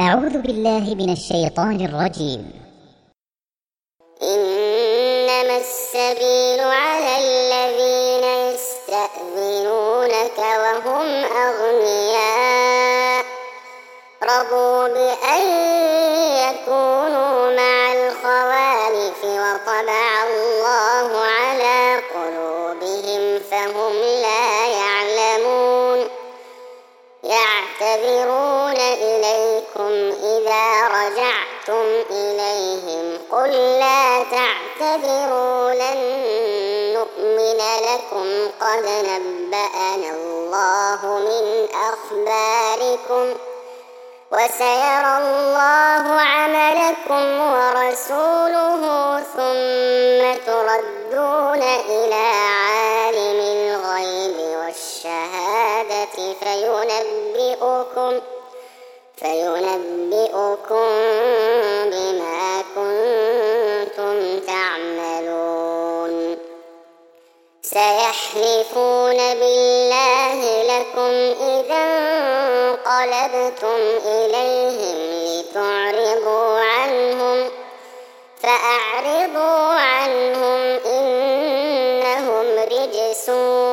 أعوذ بالله من الشيطان الرجيم. إنما السبيل على الذين يستأذنونك وهم أغنياء رضوا بأن يكونوا مع الخوالف وطبع الله على قلوبهم فهم لا يعلمون. يعتذرون إليكم إذا رجعتم إليهم قل لا تعتذروا لن نؤمن لكم قد نبأنا الله من أخباركم وسيرى الله عملكم ورسوله ثم تردون إلى عالم الغيب والشهادة فينبئكم بما كنتم تعملون. سيحلفون بالله لكم إذا انقلبتم إليهم لتعرضوا عنهم فأعرضوا عنهم إنهم رجس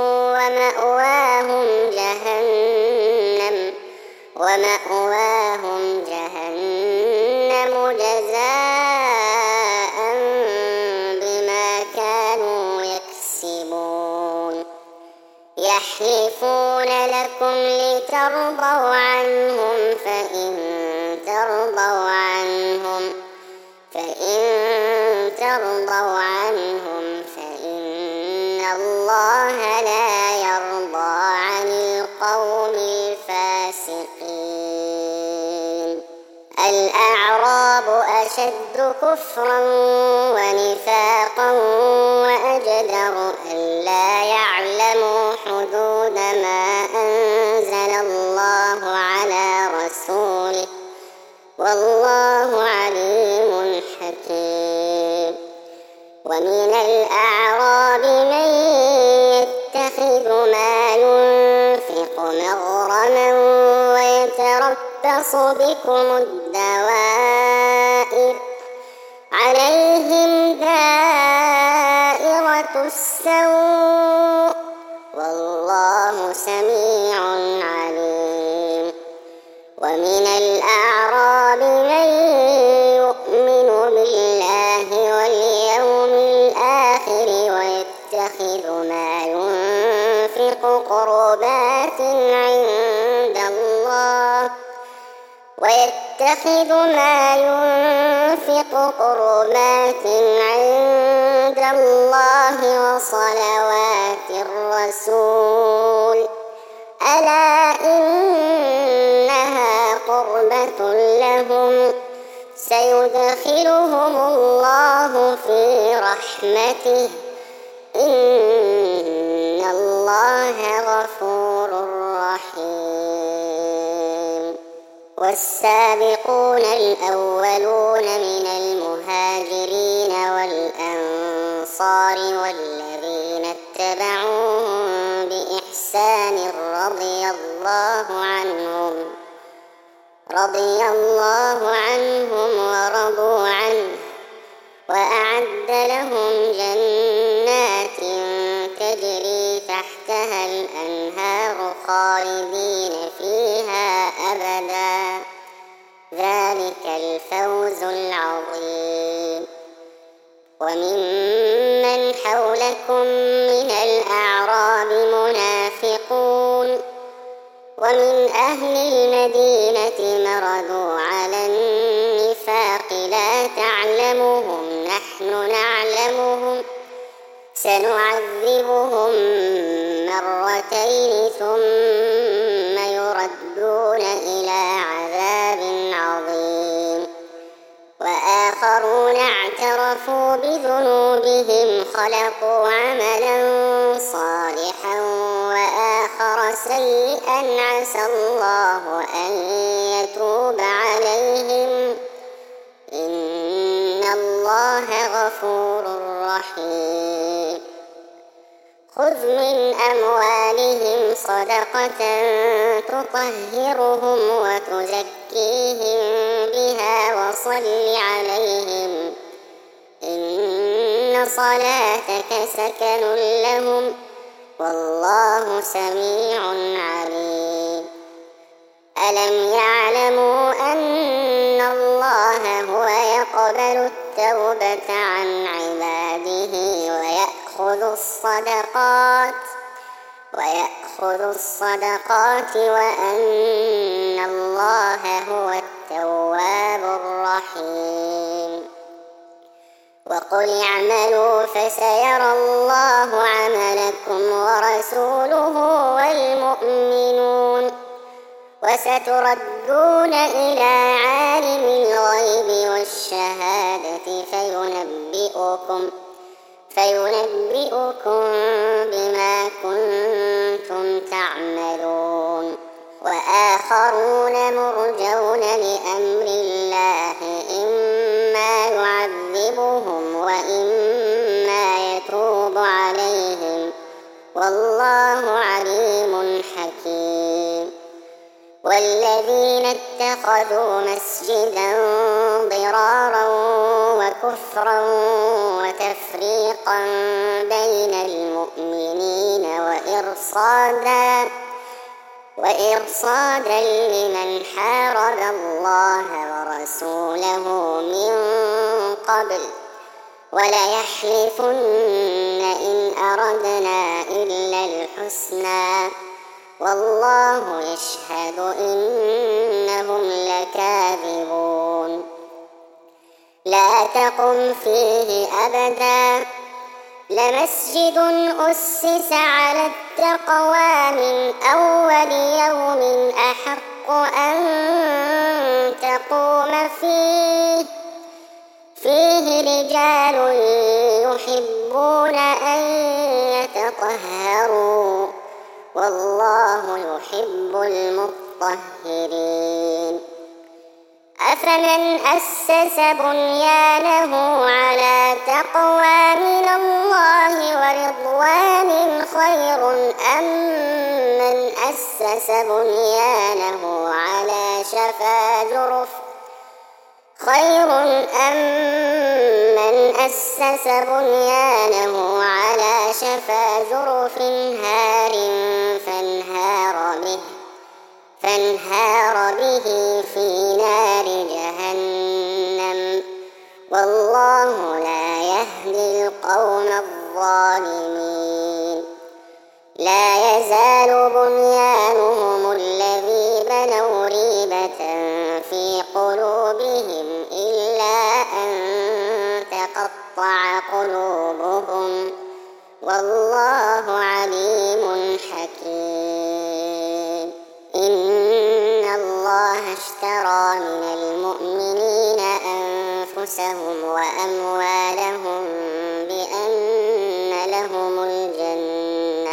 ومأواهم جهنم جزاء بما كانوا يكسبون. يحلفون لكم لترضوا عنهم فإن ترضوا عنهم فإن الله لا يرضى عن القوم الفاسقين. الأعراب أشد كفرا ونفاقا وأجدر ألا يعلموا حدود ما أنزل الله على رسوله والله عليم حكيم. ومن الأعراب من يتخذ ما ينفق مغرما ويتربص بكم الدوائر عليهم دائرة السوء والله سميع عليم. ومن الأعراب من يؤمن بالله واليوم الآخر ويتخذ ما ينفق قربات عند الله وصلوات الرسول ألا إنها قربة لهم سيدخلهم الله في رحمته إن الله غفور رحيم. والسابقون الأولون من المهاجرين والأنصار والذين اتبعوهم بإحسان رضي الله عنهم ورضوا عنه وأعد لهم جنات تجري تحتها الأنهار خالدين فيها أبدا ذلك الفوز العظيم. وممن حولكم من الأعراب منافقون ومن أهل المدينة مرضوا على النفاق لا تعلمهم نحن نعلمهم سنعذبهم مرتين ثم يردون إلى عذاب عظيم. وآخرون اعترفوا بذنوبهم خلقوا عملا صالحا وآخر سيئا عسى الله أن يتوب عليهم إن الله غفور رحيم. خذ من أموالهم صدقة تطهرهم وتزكيهم وزكيهم بها وصل عليهم إن صلاتك سكن لهم والله سميع عليم. ألم يعلموا أن الله هو يقبل التوبة عن عباده ويأخذ الصدقات وأن الله هو التواب الرحيم. وقل اعملوا فسيرى الله عملكم ورسوله والمؤمنون وستردون إلى عالم الغيب والشهادة فينبئكم بما كنتم تعملون. وآخرون مرجون لأمر الله إما يعذبهم وإما يتوب عليهم والله عليم حكيم. والذين اتخذوا مسجدا ضرارا وكفرا وتفريقا بين المؤمنين وإرصادا لمن حارب الله ورسوله من قبل وليحلفن إن أردنا إلا الحسنى والله يشهد إنهم لكاذبون. لا تقم فيه أبدا لمسجد أسس على التقوى من أول يوم أحق أن تقوم فيه رجال يحبون أن يتطهروا والله يحب المطهرين. أفمن أسس بنيانه على تقوى من الله ورضوان خير أم من أسس بنيانه على شفا جرف هار فانهار به في نار جهنم والله لا يهدي القوم الظالمين. لا يزال بنيانهم الذي بنوا ريبة في قلوبهم إلا أن تقطع قلوبهم والله عليم حكيم. إن الله اشترى من المؤمنين أنفسهم وأموالهم بأن لهم الجنة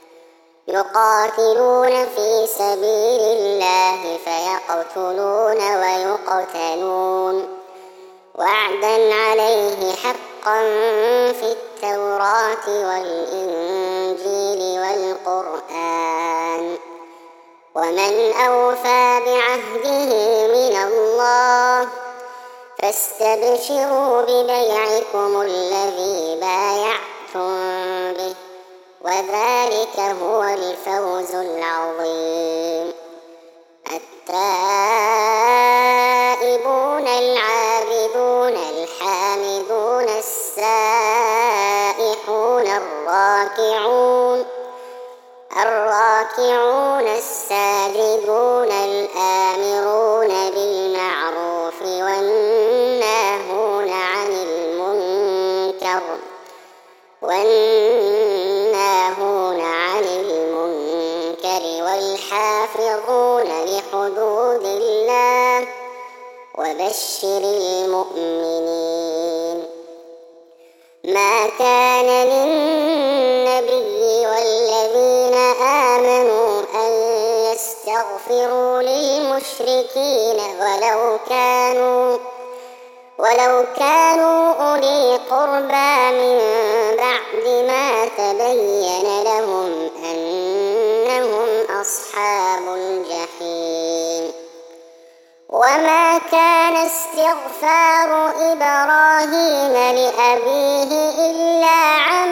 يقاتلون في سبيل الله فيقتلون ويقتلون وعدا عليه حقا في التوراة والإنجيل والقرآن ومن أوفى بعهده من الله فاستبشروا ببيعكم الذي بايعتم به وذلك هو الفوز العظيم. التائبون العابدون الحامدون السائحون الراكعون الساجدون الآمرون بالمعروف والناهون عن المنكر والحافظون لحدود الله وبشر المؤمنين. ما كان للنبي والذين آمنوا أن يستغفروا للمشركين ولو كانوا أولي قربى من بعد ما تبين لهم أنهم أصحاب الجحيم. وما كان استغفار إبراهيم لأبيه إلا عن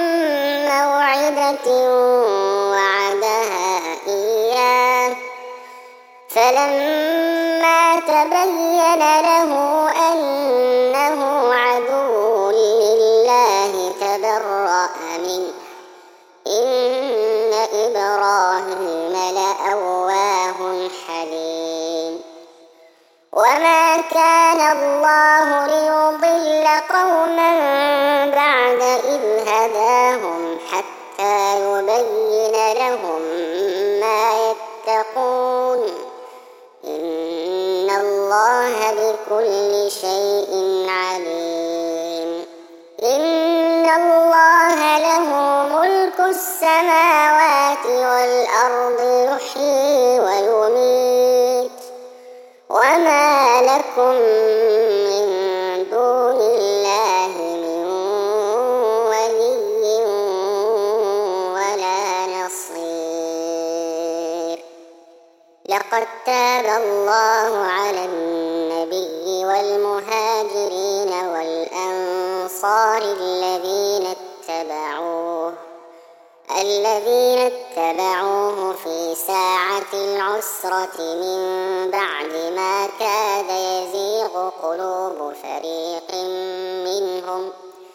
موعدة وعدها إياه فلما تبين له أنه عدو لله تبرأ منه إن إبراهيم لأواه حليم. وما كان الله ليضل قوما بعد إذ هداهم حتى يبين لهم ما يتقون إن الله بكل شيء عليم. إن الله له ملك السماوات والأرض يحيي ويميت وما لكم من دون الله من ولي ولا نصير. لقد تاب الله على النبي والمهاجرين والأنصار الذين اتبعوه في ساعة العسرة من بعد ما كاد يزيغ قلوب فريق منهم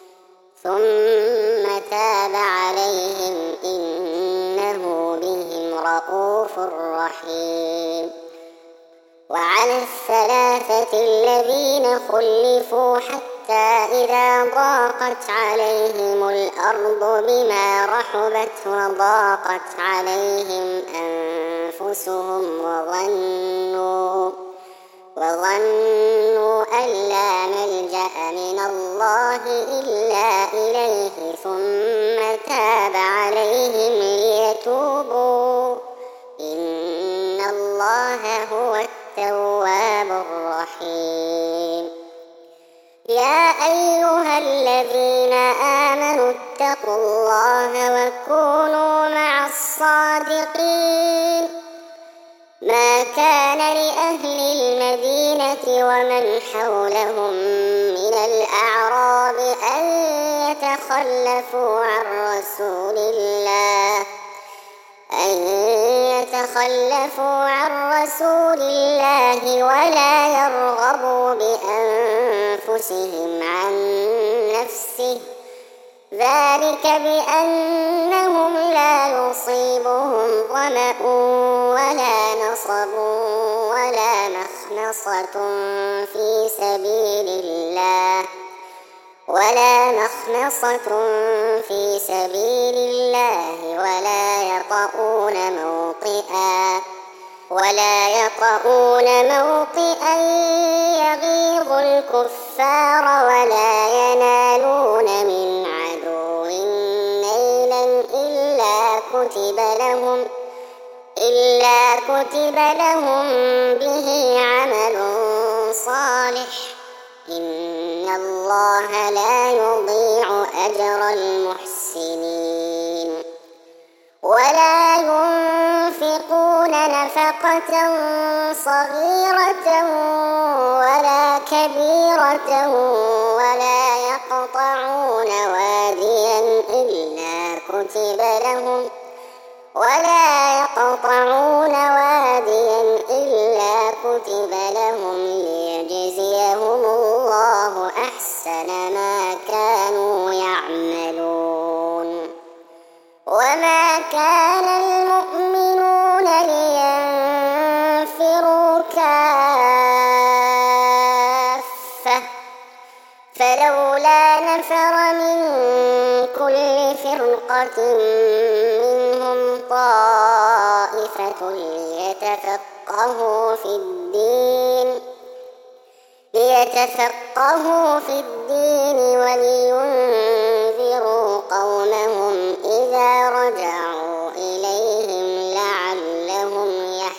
ثم تاب عليهم إنه بهم رءوف رحيم. وعلى الثلاثة الذين خلفوا حتى إذا ضاقت عليهم الأرض بما رحبت وضاقت عليهم أنفسهم وظنوا أن لا ملجأ من الله إلا إليه ثم تاب عليهم ليتوبوا إن الله هو التواب الرحيم. يا أيها الذين آمنوا اتقوا الله وكونوا مع الصادقين. ما كان لأهل المدينة ومن حولهم من الأعراب أن يتخلفوا عن رسول الله ولا يرغبوا بأنفسهم عن نفسه ذلك بأنهم لا يصيبهم ظمأ ولا نصب ولا مخمصة في سبيل الله ولا يطؤون موطئا يغيظ الكفار ولا ينالون من عدو نيلا إلا كتب لهم به عمل صالح إن الله لا يضيع أجر المحسنين. ولا ينفقون نفقة صغيرة ولا كبيرة ولا يقطعون واديا إلا كتب لهم ليجزيهم الله أحسن ما كانوا يعملون. وما كان المؤمنون لينفروا كافة فلولا نفر من كل فرقة منهم طائفة ليتفقهوا في الدين ولينذروا قومهم إذا رجعوا إليهم لعلهم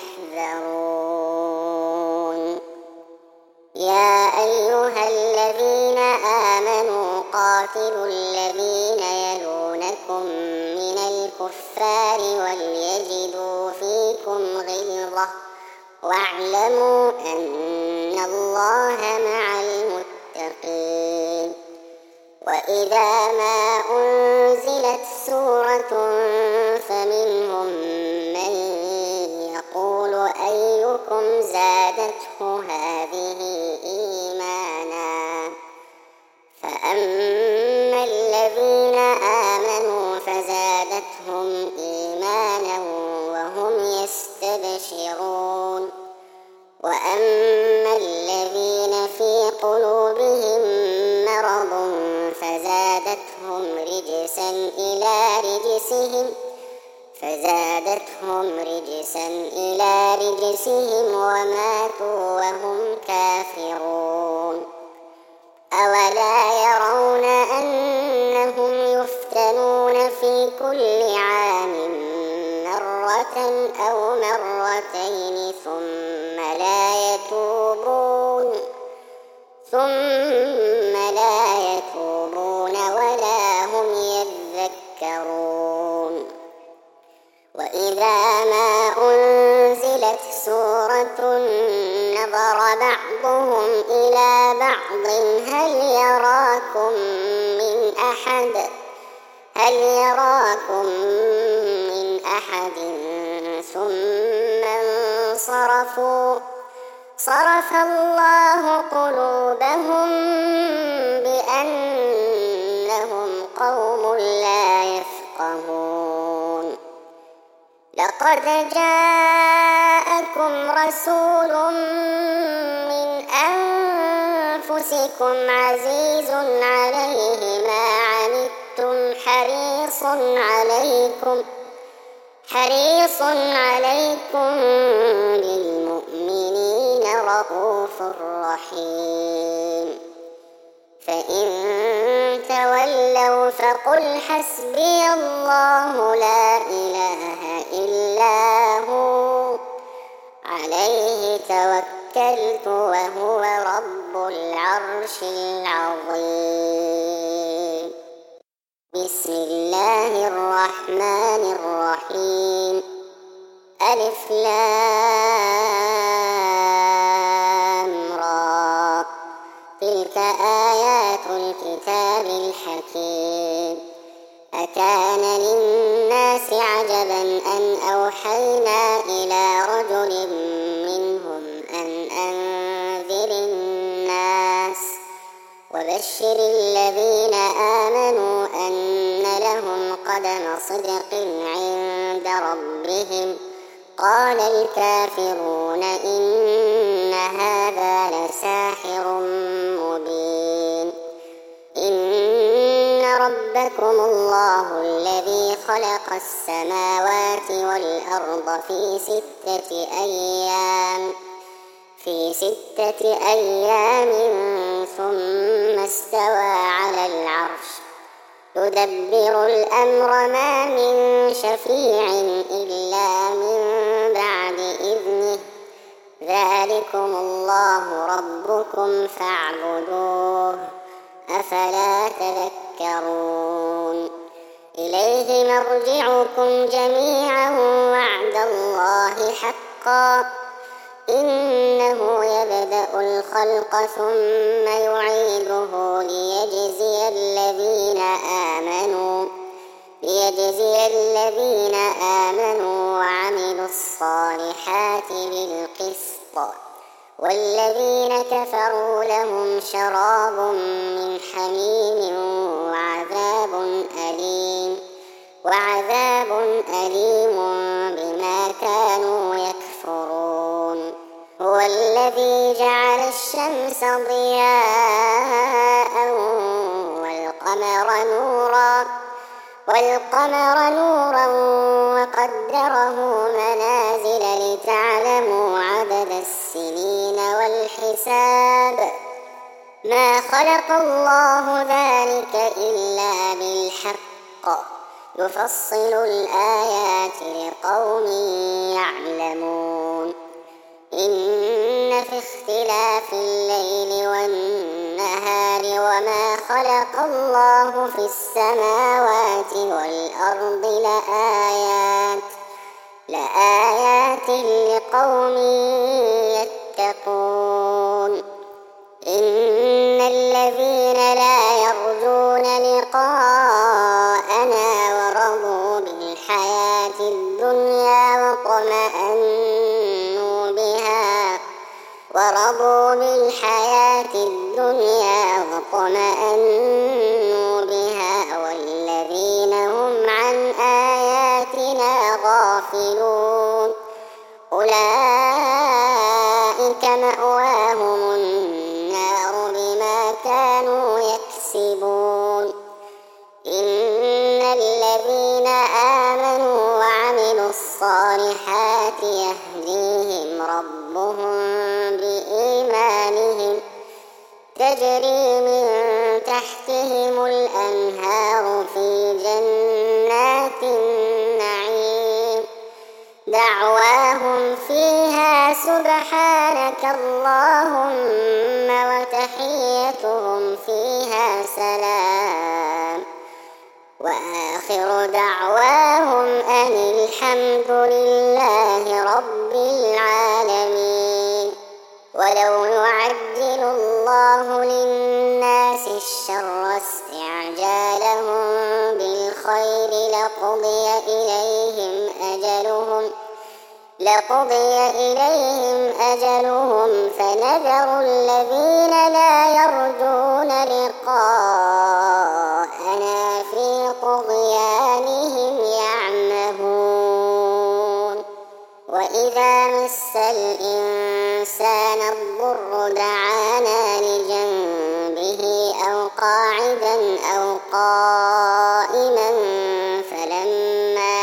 يحذرون. يا أيها الذين آمنوا قاتلوا الذين يلونكم من الكفار وليجدوا فيكم غلظة واعلموا أن الله مع المتقين. وإذا ما أنزلت سورة فمنهم من يقول أيكم زادته هذه إيمانا، فأما الذين آمنوا فزادتهم إيمانا وهم يستبشرون، وأما الذين في قلوبهم مرض فزادتهم رجسا إلى رجسهم وماتوا وهم كافرون. أولا يرون أنهم يفتنون في كل عام مرة أو مرتين ثم لا يتوبون ولا هم يذكرون. وإذا ما أنزلت سورة نظر بعضهم إلى بعض هل يراكم من أحد ثم انصرفوا، صرف الله قلوبهم بأنهم قوم لا يفقهون. لقد جاءكم رسول من أنفسكم عزيز عليه ما عنتم حريص عليكم بالمؤمنين رءوف رحيم. فإن تولوا فقل حسبي الله لا إله إلا هو عليه توكلت وهو رب العرش العظيم. بسم الله الرحمن الرحيم. ألف لام را، تلك آيات الكتاب الحكيم. أكان للناس عجبا أن أوحينا إلى رجل منهم أن أنذر الناس وبشر الذين آمنوا أن لهم قدم صدق عند ربهم. قال الكافرون إن هذا لساحر مبين. إن ربكم الله الذي خلق السماوات والأرض في ستة أيام ثم استوى على العرش يدبر الأمر ما من شفيع إلا من بعد إذنه. ذلكم الله ربكم فاعبدوه أفلا تذكرون. إليه مرجعكم جميعا وعد الله حقا إنه يبدأ الخلق ثم يعيده ليجزي الذين آمنوا وعملوا الصالحات بالقسط، والذين كفروا لهم شراب من حميم وعذاب أليم بما كانوا يكفرون. هو الذي جعل الشمس ضياء والقمر نورا وقدره منازل لتعلموا عدد السنين والحساب. ما خلق الله ذلك إلا بالحق يفصل الآيات لقوم يعلمون. إن في اختلاف الليل والنهار وما خلق الله في السماوات والأرض لآيات لقوم يتقون. إن الذين لا يرجون لقاءنا ورضوا بالحياة الدنيا واطمأنوا بها والذين هم عن آياتنا غافلون أولئك مأواهم النار بما كانوا يكسبون. إن الذين آمنوا وعملوا الصالحات يهديهم ربهم بإيمانهم تجري من تحتهم الأنهار في جنات النعيم دعواهم فيها سبحانك اللهم وتحيتهم فيها سلام وآخر دعواهم أن الحمد لله رب العالمين. ولو يعجل الله للناس الشر استعجالهم بالخير لقضي إليهم أجلهم فنذر الذين لا يرجون لقاءنا في طغيانهم يعمهون. وإذا مس الإنسان الضر دعانا لجنبه أو قاعدا أو قائما فلما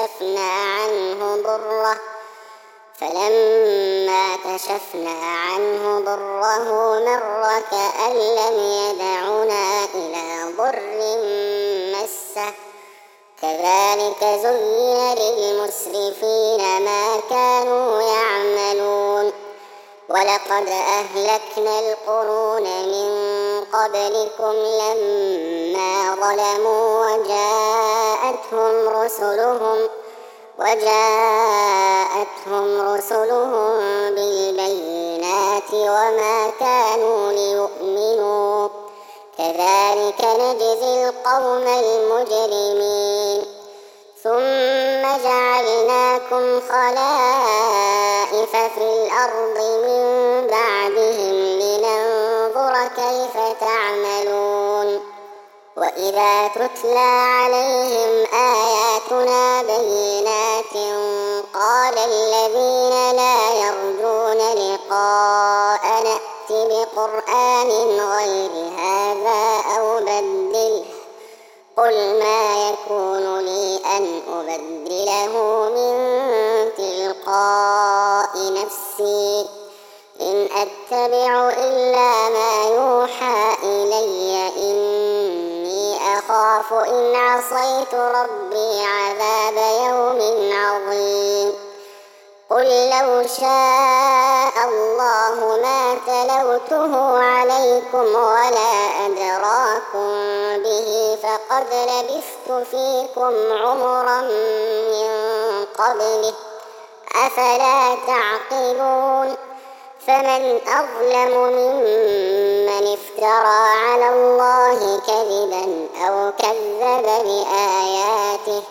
كشفنا عنه ضره مر كأن لم يدعنا إلى ضر مسه كذلك زين للمسرفين ما كانوا يعملون. ولقد أهلكنا القرون من قبلكم لما ظلموا وجاءتهم رسلهم بالبينات وما كانوا ليؤمنوا كذلك نجزي القوم المجرمين. ثم جعلناكم خلائف في الأرض من بعدهم لننظر كيف تعملون. وإذا تتلى عليهم آياتنا بينات قال الذين لا يرجون لقاءنا ائت بقرآن غير هذا أو بدله قل ما يكون لي أن أبدله من تلقاء نفسي إن أتبع إلا ما يوحى إلي إني أخاف إن عصيت ربي عذاب يوم عظيم. قل لو شاء الله ما تلوته عليكم ولا أدراكم به فقد لبثت فيكم عمرا من قبله أفلا تعقلون. فمن أظلم ممن افترى على الله كذبا أو كذب بآياته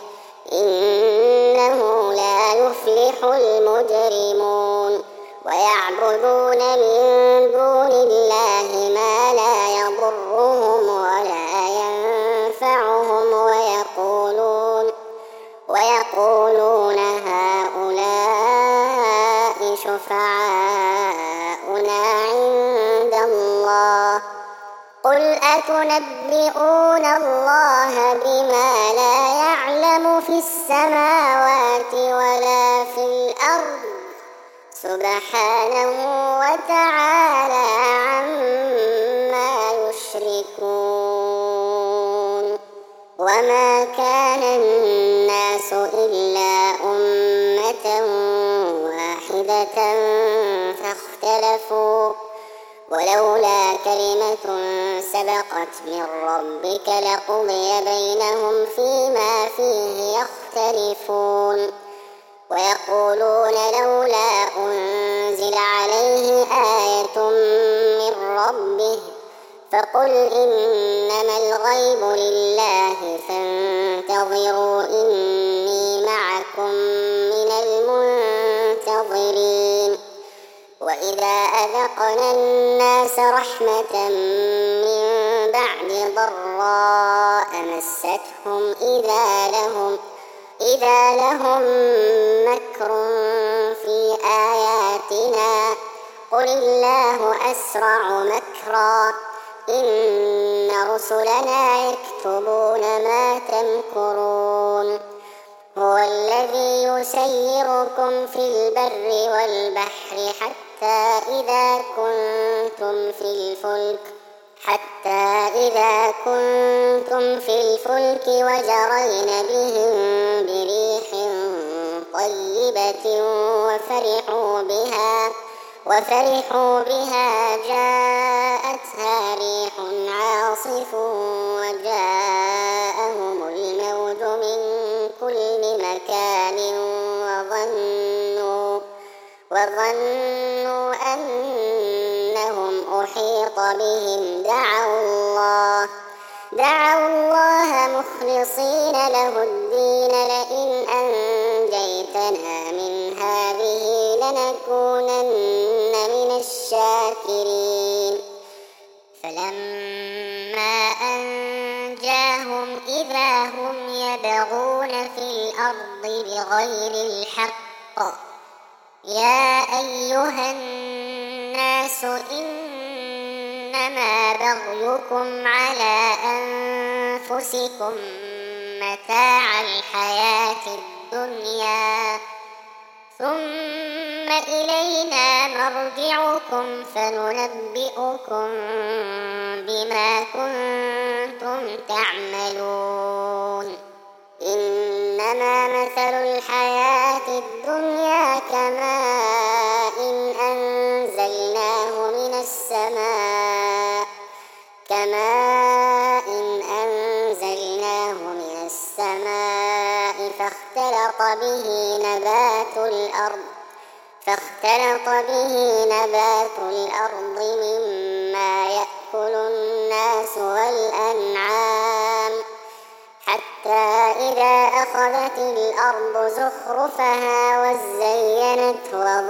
إنه لا يفلح المجرمون. ويعبدون من دون الله ما لا يضرهم ولا ينفعهم ويقولون هؤلاء شفعاؤنا عند الله قل أتنبئون الله بما لا يعلم في السماوات ولا في الأرض سبحانه وتعالى عما يشركون. وما كان الناس إلا أمة واحدة فاختلفوا ولولا كلمة سبقت من ربك لقضي بينهم فيما فيه يختلفون. ويقولون لولا أنزل عليه آية من ربه فقل إنما الغيب لله فانتظروا إني معكم من المنتظرين وإذا أذقنا الناس رحمة من بعد ضراء مستهم إذا لهم مكر في آياتنا قل الله أسرع مكرا إن رسلنا يكتبون ما تمكرون هو الذي يسيركم في البر والبحر حتى إذا كنتم في الفلك وجرين بهم بريح طيبة وفرحوا بها جاءتها ريح عاصف وجاءهم الموج من كل مكان وظنوا أنهم أحيط بهم دعوا الله مخلصين له الدين لئن أنجيتنا من هذه لنكونن من الشاكرين فلما أنجاهم إذا هم يبغون في الأرض بغير الحق يا أيها الناس إنما بغيكم على أنفسكم متاع الحياة الدنيا ثم إلينا مرجعكم فننبئكم بما كنتم تعملون إنما مثل الحياة الدنيا كماء أنزلناه من السماء فاختلط به نبات الأرض مما يأكل الناس والأنعام حتى إذا أخذت الأرض زخرفها وزينت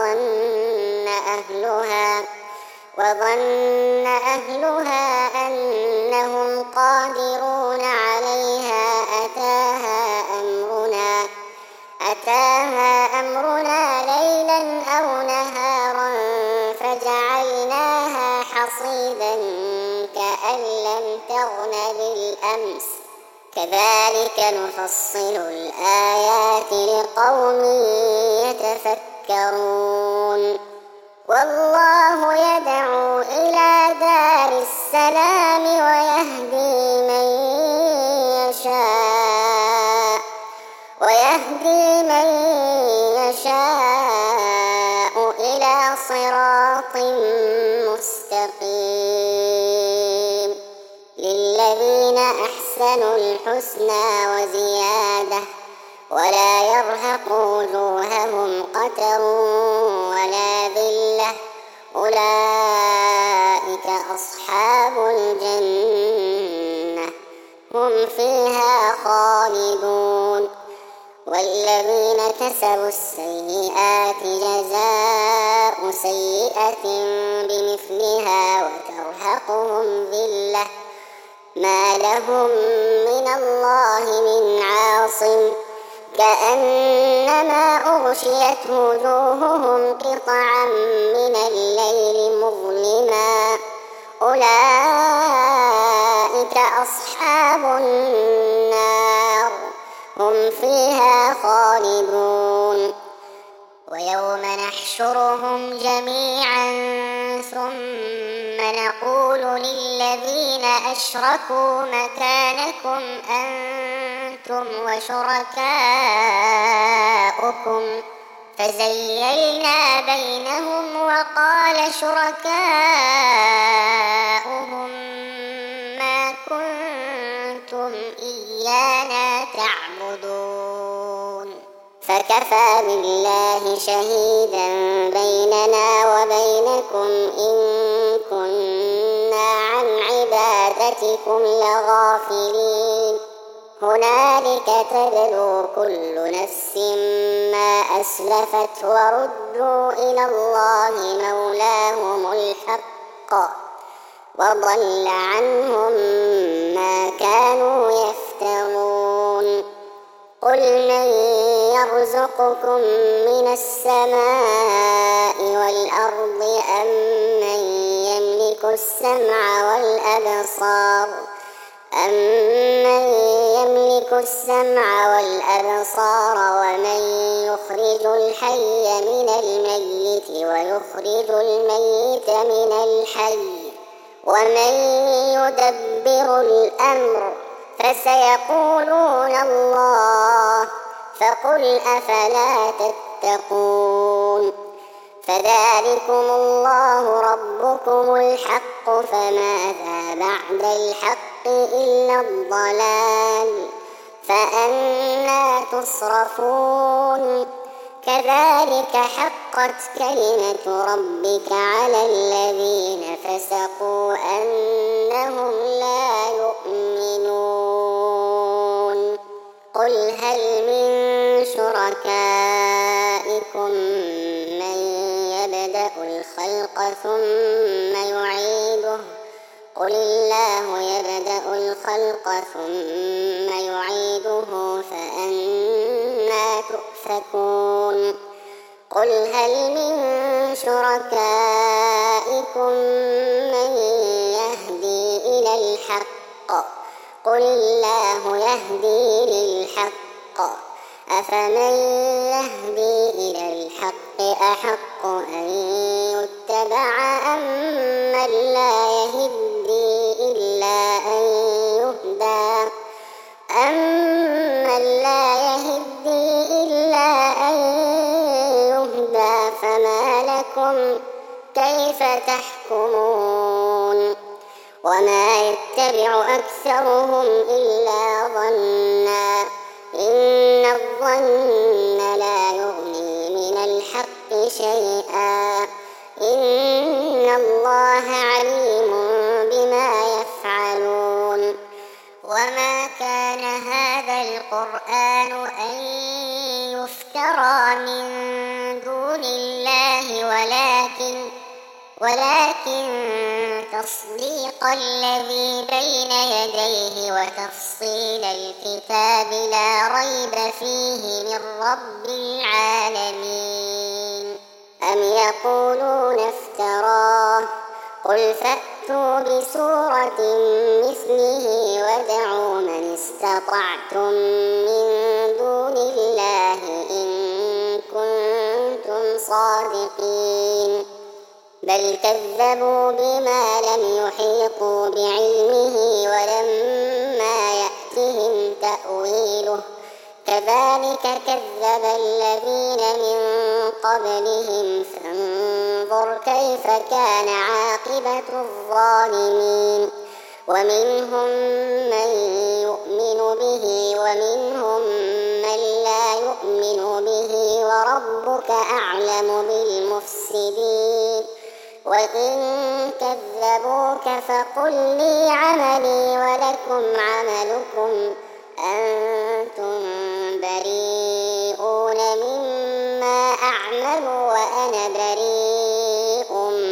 وظن أهلها أنهم قادرون عليها أتاها أمرنا ليلا أو نهارا فجعلناها حصيدا كأن لم تغن بالأمس كذلك نفصل الآيات لقوم يتفكرون والله يدعو إلى دار السلام ويهدي من يشاء إلى صراط مستقيم للذين أحسنوا الحسنى وزيادة ولا يرهق وجوههم قتر ولا ذلة أولئك أصحاب الجنة هم فيها خالدون والذين كسبوا السيئات جزاء سيئة بمثلها وترهقهم ذلة ما لهم من الله من عاصم كأنما أغشيت وجوههم قطعا من الليل مظلما أولئك أصحاب النار هم فيها خالدون ويوم نحشرهم جميعا ثم نقول للذين أشركوا مكانكم أنتم وشركاؤكم فزيلنا بينهم وقال شركاؤهم ما كنتم إيانا تعبدون كفى بالله شهيدا بيننا وبينكم إن كنا عن عبادتكم لغافلين هنالك تبلو كل نفس ما أسلفت وردوا إلى الله مولاهم الحق وضل عنهم ما كانوا يفترون قل من يرزقكم من السماء والأرض أم من يملك السمع والأبصار ومن يخرج الحي من الميت ويخرج الميت من الحي ومن يدبر الأمر فسيقولون الله فقل أفلا تتقون فذلكم الله ربكم الحق فماذا بعد الحق إلا الضلال فأنى تصرفون كذلك حقت كلمة ربك على الذين فسقوا أنهم لا يؤمنون قل هل من شركائكم من يبدأ الخلق ثم يعيده قل الله يبدأ الخلق ثم يعيده فأنى تؤفكون قل هل من شركائكم من يهدي إلى الحق قل الله يهدي للحق أفمن يهدي إلى الحق أحق أن يتبع أم من لا يهدي إلا أن يهدى فما لكم كيف تحكمون وما يتبع أكثرهم إلا ظنا إن الظن لا يغني من الحق شيئا إن الله عليم بما يفعلون وما كان هذا القرآن أن يفترى من دون الله ولكن تصديق الذي بين يديه وتفصيل الكتاب لا ريب فيه من رب العالمين أم يقولون افتراه قل فأتوا بسورة مثله وادعوا من استطعتم من دون الله إن كنتم صادقين بل كذبوا بما لم يحيطوا بعلمه ولما يأتهم تأويله كذلك كذب الذين من قبلهم فانظر كيف كان عاقبة الظالمين ومنهم من يؤمن به ومنهم من لا يؤمن به وربك أعلم بالمفسدين وإن كذبوك فقل لي عملي ولكم عملكم أنتم بريئون مما أعمل وأنا بريء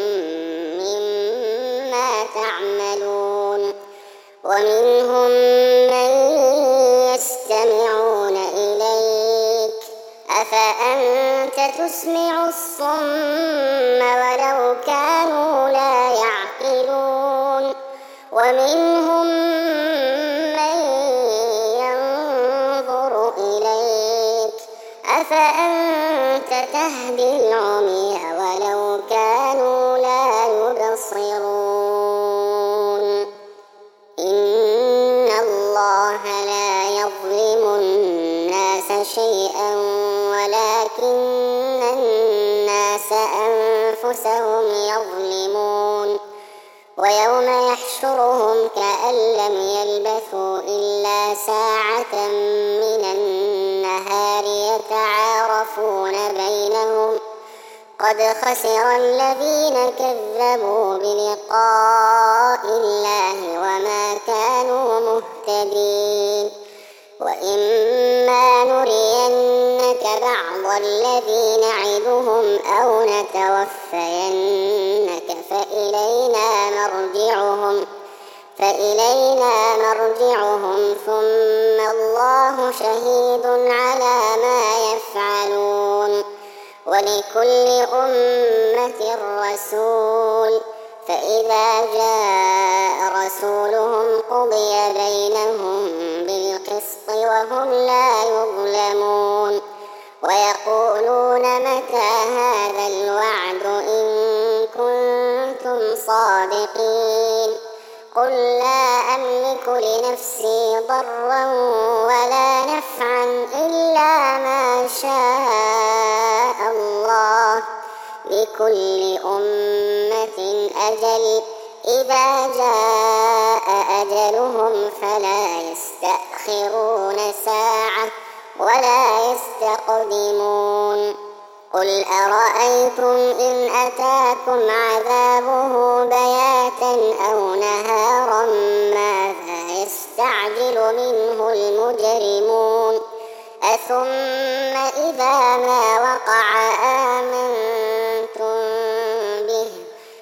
مما تعملون ومنهم من يستمعون إليك أفأنت تسمع الصم ولو كانوا لا يعقلون ومنهم من ينظر إليك أفأنت تهدي العمي ولو كانوا لا يبصرون إن الله لا يظلم الناس شيئا ولكن الناس أنفسهم يظلمون ويوم يحشرهم كأن لم يلبثوا إلا ساعة من النهار يتعارفون بينهم قد خسر الذين كذبوا بلقاء الله وما كانوا مهتدين وإما نرينك بعض الذي نعدهم أو نتوفينك فإلينا مرجعهم ثم الله شهيد على ما يفعلون ولكل أمة رسول فإذا جاء رسولهم قضي بينهم بالقسط وهم لا يظلمون ويقولون متى هذا الوعد إن كنتم صادقين قل لا أملك لنفسي ضرا ولا نفعا إلا ما شاء الله لكل أمة أجل إذا جاء أجلهم فلا يستأخرون ساعة ولا يستقدمون قل أرأيتم إن أتاكم عذابه بياتا أو نهارا ماذا يستعجل منه المجرمون أثم إذا ما وقع آمنتم به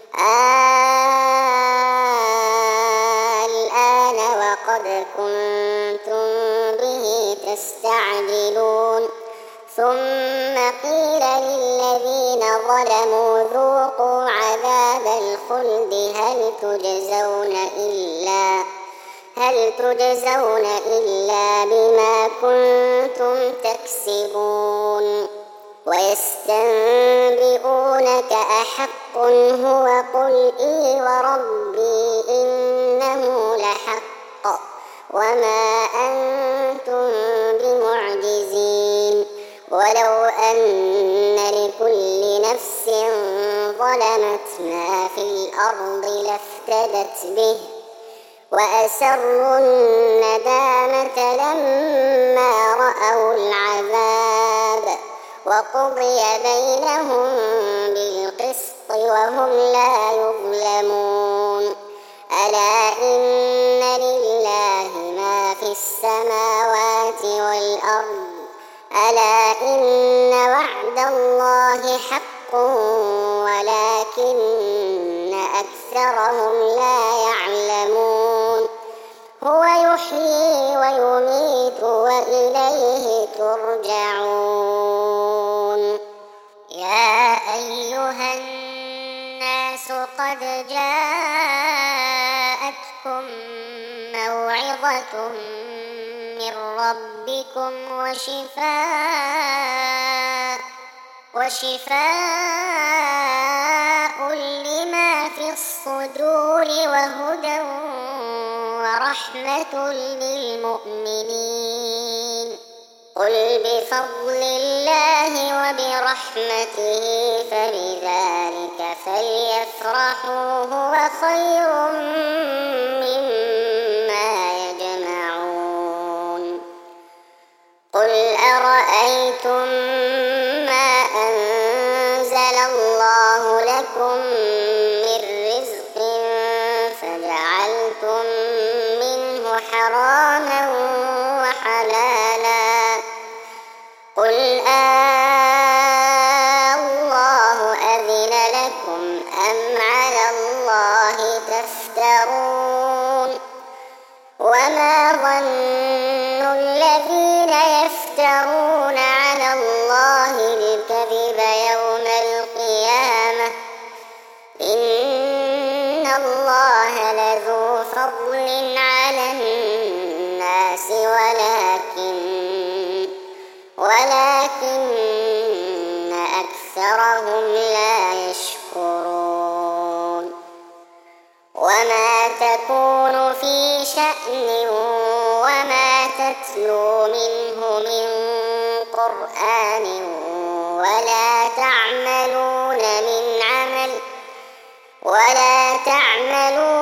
الآن وقد كنتم به تستعجلون ثم قيل للذين ظلموا ذوقوا عذاب الخلد هل تجزون إلا بما كنتم تكسبون ويستنبئونك أحق هو قل إي وربي إنه لحق وما أنتم بمعجزين ولو أن لكل نفس ظلمت ما في الأرض لافتدت به وأسروا الندامة لما رأوا العذاب وقضي بينهم بالقسط وهم لا يظلمون ألا إن لله ما في السماوات والأرض ألا إن وعد الله حق ولكن أكثرهم لا يعلمون هو يحيي ويميت وإليه ترجعون يا أيها الناس قد جاءتكم موعظة من ربكم وشفاء لما في الصدور وهدى ورحمة للمؤمنين قل بفضل الله وبرحمته فبذلك فليفرحوا هو خير مما يجمعون قل أرأيتم ما أنزل الله لكم من رزق فجعلتم منه حراما وحلالا قل الله أذن لكم أم على الله تفترون وما ظن الذين يفترون على الله الكذب يوم القيامة إن الله لذو فضل على الناس ولكن أكثرهم لا يشكرون وما تكون في شأن وما تتلو منه من قرآن ولا تعملون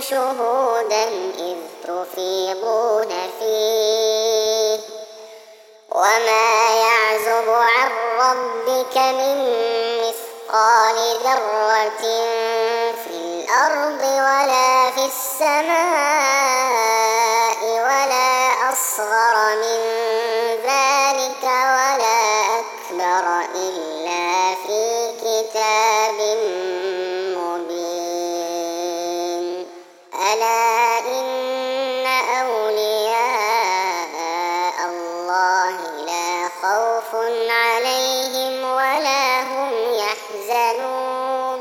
شهودا إذ تفيضون فيه وما يعزب عن ربك من مثقال ذرة في الأرض ولا في السماء ولا أصغر من ذلك ولا أكبر إلا في كتاب مبين ألا إن أولياء الله لا خوف عليهم ولا هم يحزنون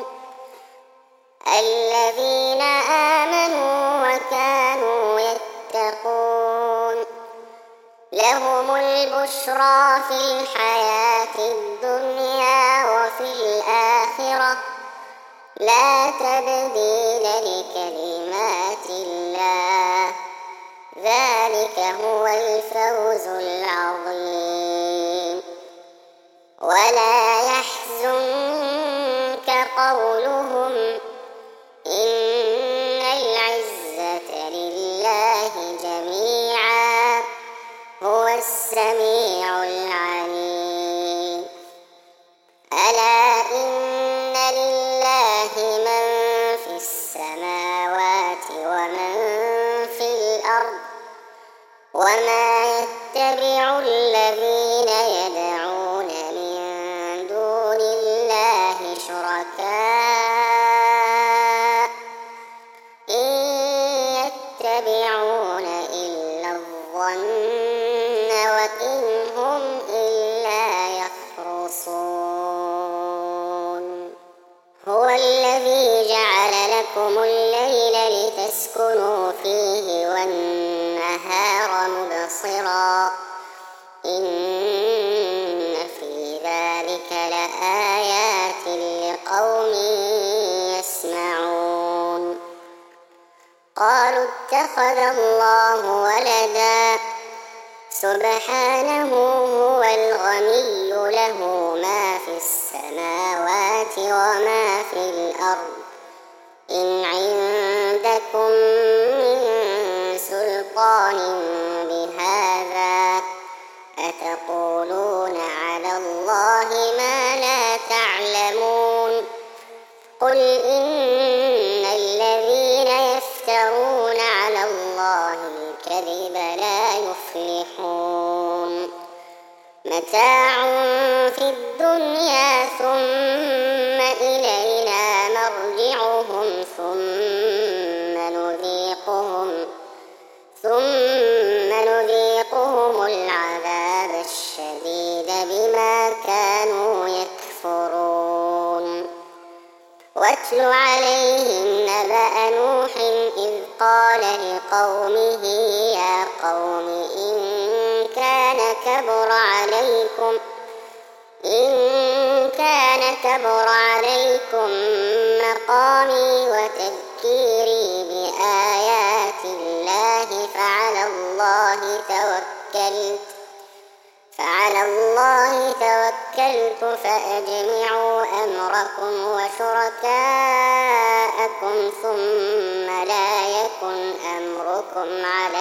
الذين آمنوا وكانوا يتقون لهم البشرى في الحياة الدنيا وفي الآخرة لا تبديل لكلمات الله ذلك هو الفوز العظيم ولا يحزنك قولهم إن العزة لله جميعا هو السميع العليم ألا إن لله من في السماوات ومن في الأرض وما يتبع الذين يدعون من دون الله شركاء إن يتبعون إلا الظن وإن هم إلا يخرصون هو الذي جعل لكم الليل لتسكنوا فيه والنهار مبصرا إن في ذلك لآيات لقوم يسمعون قالوا اتخذ الله ولدا سبحانه هو الغني له ما في السماوات وما في الأرض إن عندكم من سلطان بهذا أتقولون على الله ما لا تعلمون قل إن الذين يفترون على الله الكذب لا يفلحون متاع في الدنيا ثم إلينا مرجعهم ثم نذيقهم العذاب الشديد بما كانوا يكفرون واتل عليهم نبأ نوح إذ قال لقومه يا قوم إن كان كبر عليكم مقامي وتذكيري بآيات الله فعلى الله توكلت فأجمعوا أمركم وشركاءكم ثم لا يكن أمركم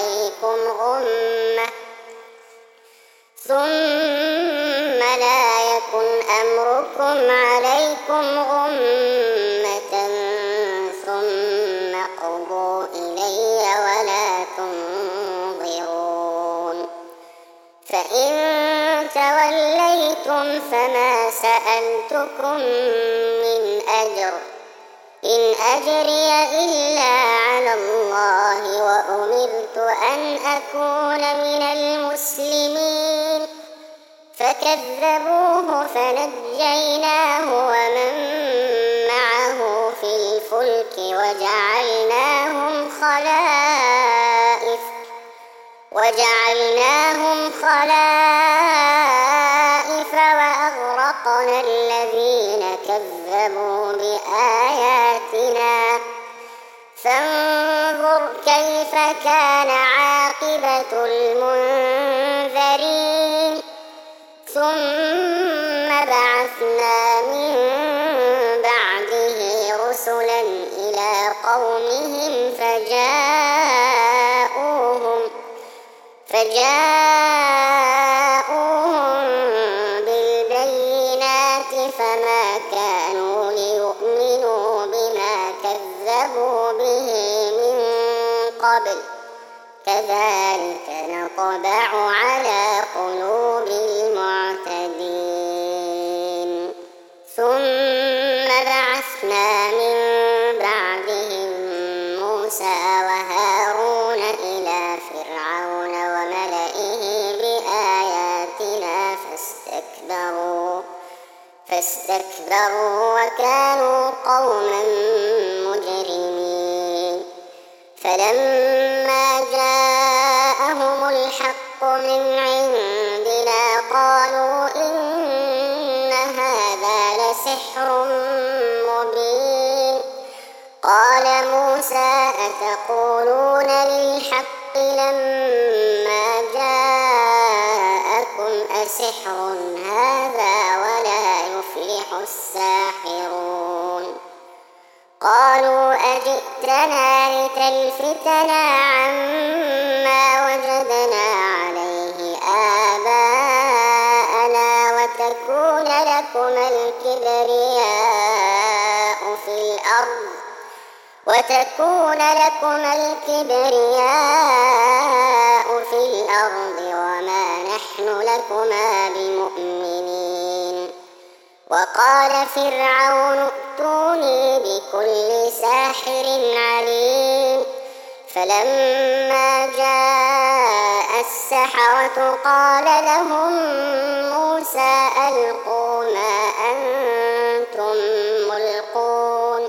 عليكم غمة ثم قضوا إلي ولا تنظرون فإن توليتم فما سألتكم من أجر إن أجري إلا على الله وأمرت أن أكون من المسلمين فكذبوه فنجيناه ومن معه في الفلك وجعلناهم خلائف وأغرقنا الذين كذبوا بآياتنا فانظر كيف كان عاقبة المنذرين ثم بعثنا من بعده رسلا إلى قومهم فجاءوهم بالبينات فما كانوا ليؤمنوا بما كذبوا به من قبل كذلك نطبع على قلوب المعتدين ثم بعثنا من بعدهم موسى وهارون إلى فرعون وملئه بآياتنا فاستكبروا وكانوا قوما مجرمين فلما جاءهم الحق من عندنا قالوا إن هذا لسحر مبين قال موسى أتقولون للحق لما جاءكم أسحر هذا ولا يفلح الساحرون قالوا أجئتنا لتلفتنا عما وجدنا عليه آباءنا وتكون لكما الكبرياء في الأرض وما نحن لكما بمؤمنين وقال فرعون ائتوني بكل ساحر عليم فلما جاء السحرة قال لهم موسى ألقوا ما أنتم ملقون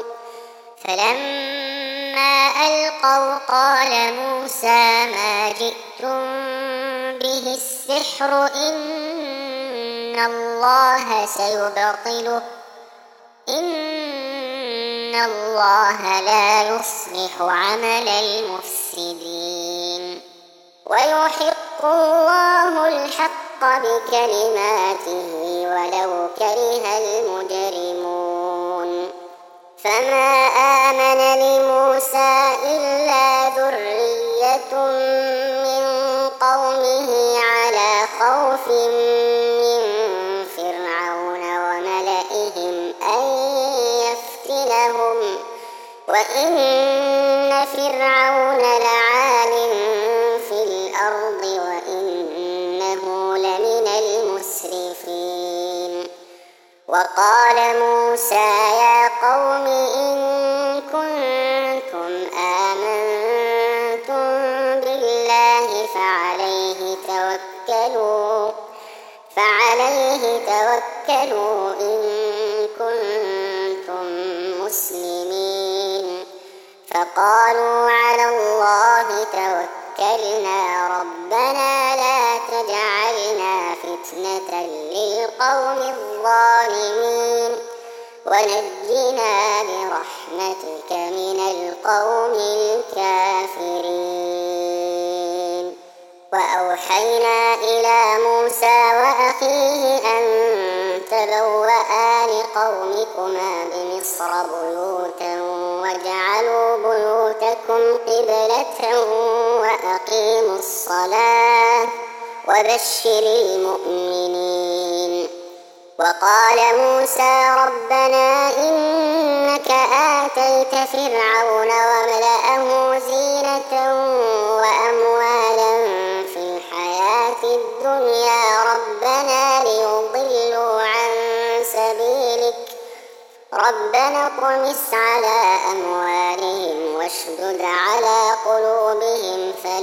فلما ألقوا قال موسى ما جئتم به السحر إن الله سيبطله إن الله لا يصلح عمل المفسدين ويحق الله الحق بكلماته ولو كره المجرمون فما آمن لموسى إلا ذرية من قومه على خوف من فرعون وملئهم أن يفتنهم وإن فرعون لعال في الأرض وإنه لمن المسرفين وقال موسى يا قوم إن كنتم آمنتم بالله فعليه توكلوا إن كنتم مسلمين فقالوا على الله توكلنا ربنا لا تجعلنا فتنة للقوم الظالمين ونجنا برحمتك من القوم الكافرين وأوحينا إلى موسى وأخيه أن تبوأ لقومكما بمصر بيوتا واجعلوا بيوتكم قبلة وأقيموا الصلاة وبشر المؤمنين وقال موسى ربنا إنك آتيت فرعون وملأه زينة وأموالا في الحياة الدنيا ربنا ليضلوا عن سبيلك ربنا اطمس على أموالهم واشدد على قلوبهم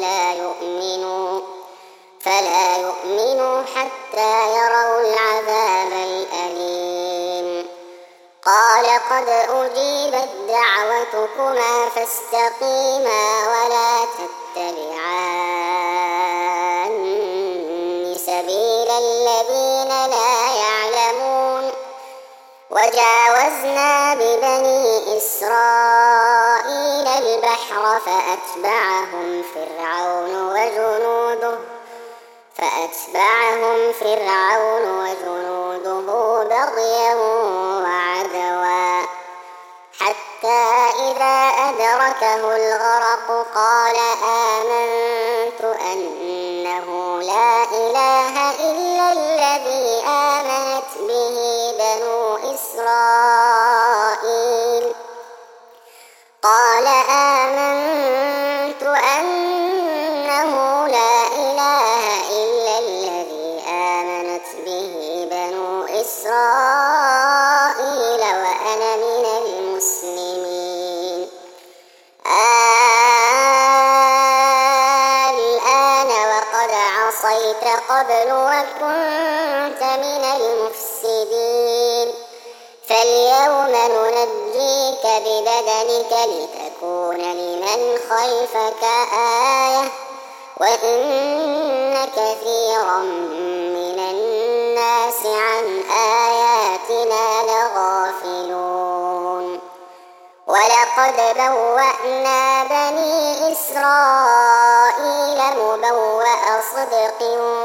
فلا يؤمنوا حتى يروا العذاب الأليم قال قد أجيبت دعوتكما فاستقيما ولا تتبعان سبيل الذين لا يعلمون وجاوزنا ببني إسرائيل البحر فأتبعهم فرعون وجنوده بغيا وعدوا حتى إذا أدركوا أدركه الغرق قال آمنت أنه لا إله إلا الذي آمنت به بنو إسرائيل قال آمنت أنه لا إله إلا الذي آمنت به بنو إسرائيل وأنا من المسلمين الآن وقد عصيت قبل وكنت من المفسدين فاليوم ننجيك ببدنك لتكون لمن خلفك آية وإن كثيرا من الناس عن آياتنا لغافلون ولقد بوأنا بني إسرائيل مبوأ صدق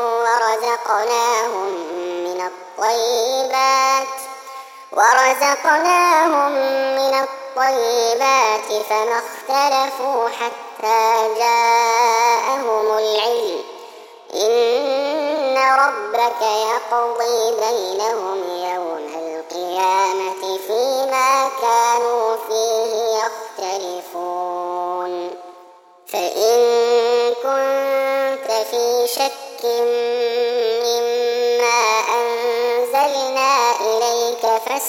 ورزقناهم من الطيبات فما اختلفوا حتى جاءهم العلم إن ربك يقضي بينهم يوم القيامة فيما كانوا فيه يختلفون فإن كنت في شك مما أنزلنا إليك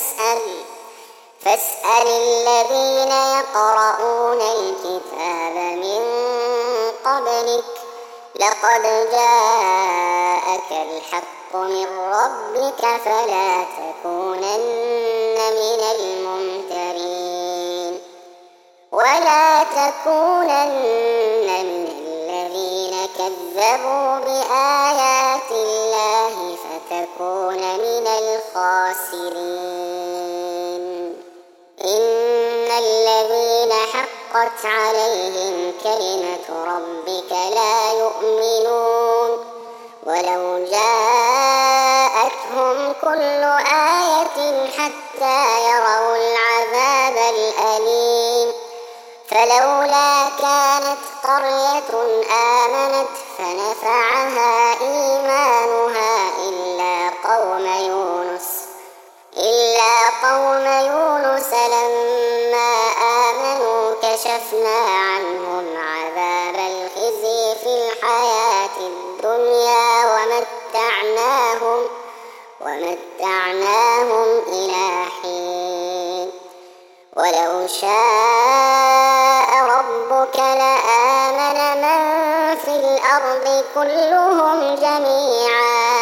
فاسأل الذين يقرؤون الكتاب من قبلك لقد جاءك الحق من ربك فلا تكونن من الممترين ولا تكونن من الذين كذبوا بآيات الله فتكون من الخاسرين إن الذين حقت عليهم كلمة ربك لا يؤمنون ولو جاءتهم كل آية حتى يروا العذاب الأليم فلولا كانت قرية آمنت فنفعها إيمانها إلا قوم يونس لما آمنوا كشفنا عنهم عذاب الخزي في الحياة الدنيا ومتعناهم إلى حين ولو شاء ربك لآمن من في الأرض كلهم جميعا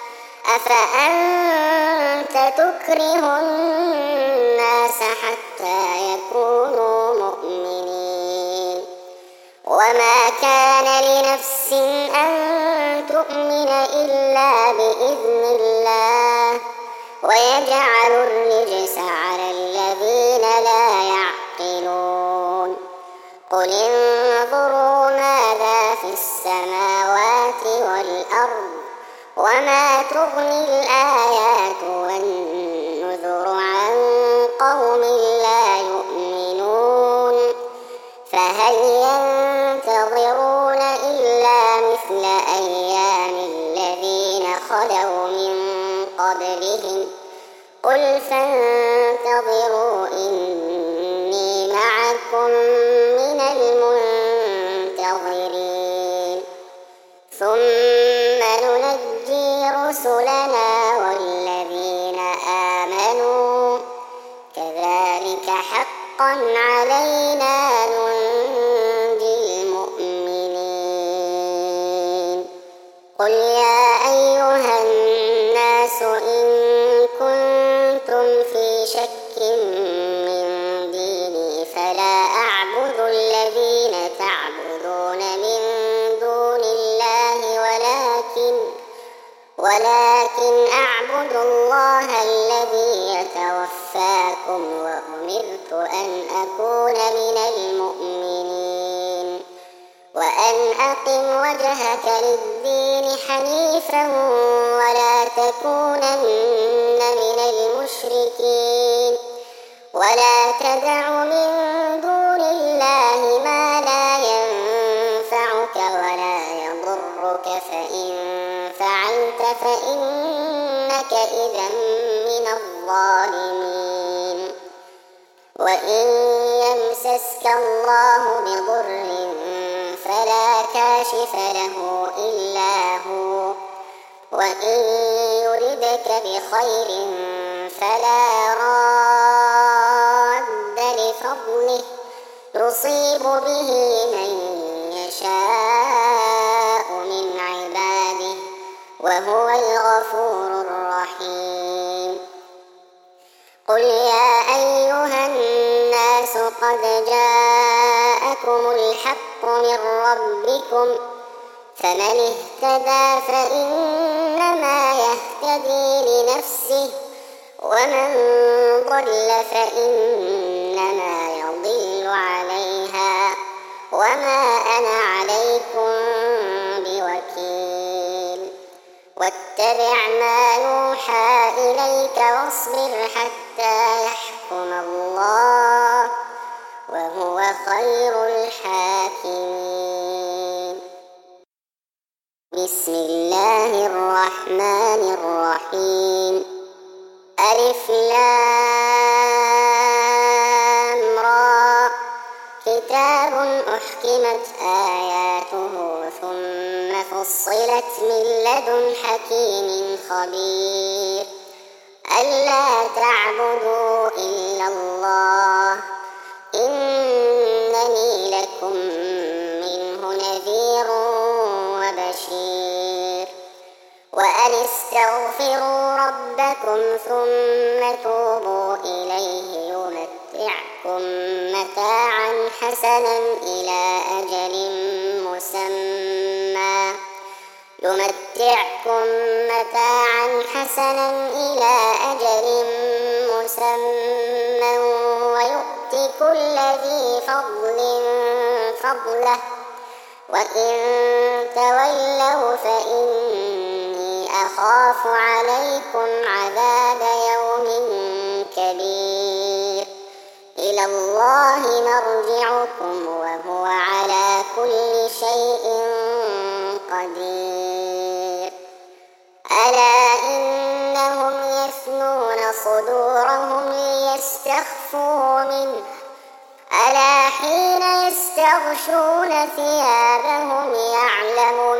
أفأنت تكره الناس حتى يكونوا مؤمنين وما كان لنفس أن تؤمن إلا بإذن الله ويجعل الرجس على الذين لا يعقلون قل انظروا ماذا في السماوات والأرض وما تغني الآيات والنذر عن قوم لا يؤمنون فهل ينتظرون إلا مثل أيام الذين خلوا من قبلهم قل فانتظروا إني معكم من المنتظرين ثم ننجي رسلنا والذين آمنوا كذلك حقا علينا ننجي المؤمنين قل يا أيها الناس إن كنتم في شك من ديني فلا أعبد الذين تعبدون من دون الله ولكن أعبد الله الذي يتوفاكم وأمرت أن أكون من المؤمنين وأن أقم وجهك للدين حنيفا ولا تكونن من المشركين ولا تدع من دون الله يمسسك الله بضر فلا كاشف له إلا هو وإن يردك بخير فلا راد لفضله يصيب به من يشاء من عباده وهو الغفور الرحيم. قل يا أيها الناس قد جاءكم الحق من ربكم فمن اهتدى فإنما يهتدي لنفسه ومن ضل فإنما يضل عليها وما أنا عليكم بوكيل. واتبع ما يوحى إليك واصبر حتى يحكم الله وهو خير الحاكمين. بسم الله الرحمن الرحيم. ألف لام را كتاب أحكمت آياته ثم فصلت من لدن حكيم خبير ألا تعبدوا إلا الله إنني لكم منه نذير وبشير. وأن استغفروا ربكم ثم توبوا إليه يمتعكم متاعا حسنا إلى أجل مسمى ويؤت كل ذي فضل فضله وإن تولوا فإني أخاف عليكم عذاب يوم كبير. إلى الله مرجعكم وهو على كل شيء قدير. ألا إنهم يثنون صدورهم ليستخفوا منه ألا حين يستغشون ثيابهم يعلم